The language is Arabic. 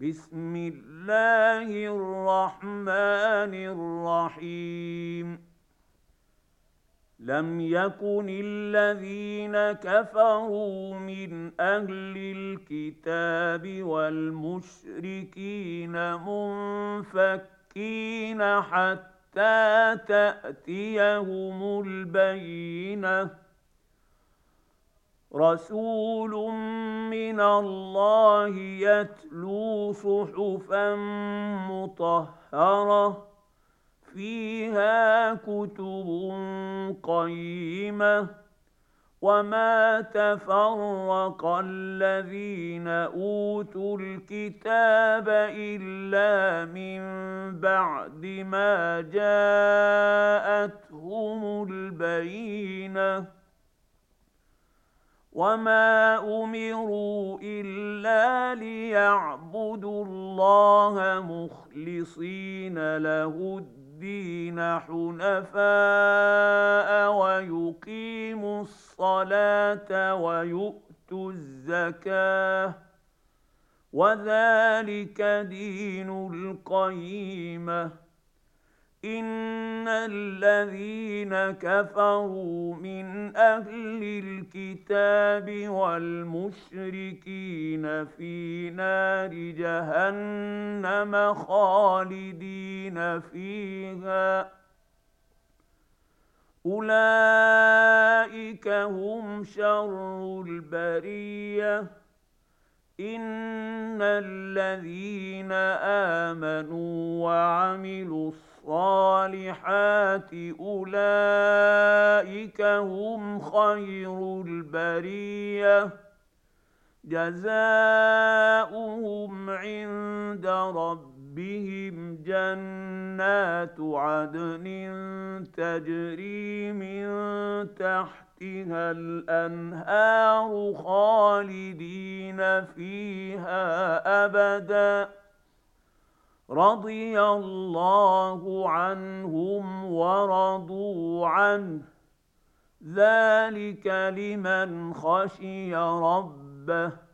بسم الله الرحمن الرحيم. لم يكن الذين كفروا من أهل الكتاب والمشركين منفكين حتى تأتيهم البينة. رسول من الله يتلو صحفا مطهرة فيها كتب قيمة. وما تفرق الذين أوتوا الكتاب إلا من بعد ما جاءتهم البينة. وما أمروا إلا ليعبدوا الله مخلصين له الدين حنفاء ويقيموا الصلاة ويؤتوا الزكاة وذلك دين القيمة. إن الذين كفروا من أهل الكتاب والمشركين في نار جهنم خالدين فيها أولئك هم شر البرية. إن الذين آمنوا وعملوا الصالحات أولئك هم خير البرية. جزاؤهم عند ربهم جنات عدن تجري من تحتها الأنهار خالدين فيها أبدا. رضي الله عنهم ورضوا عنه ذلك لمن خشي ربه.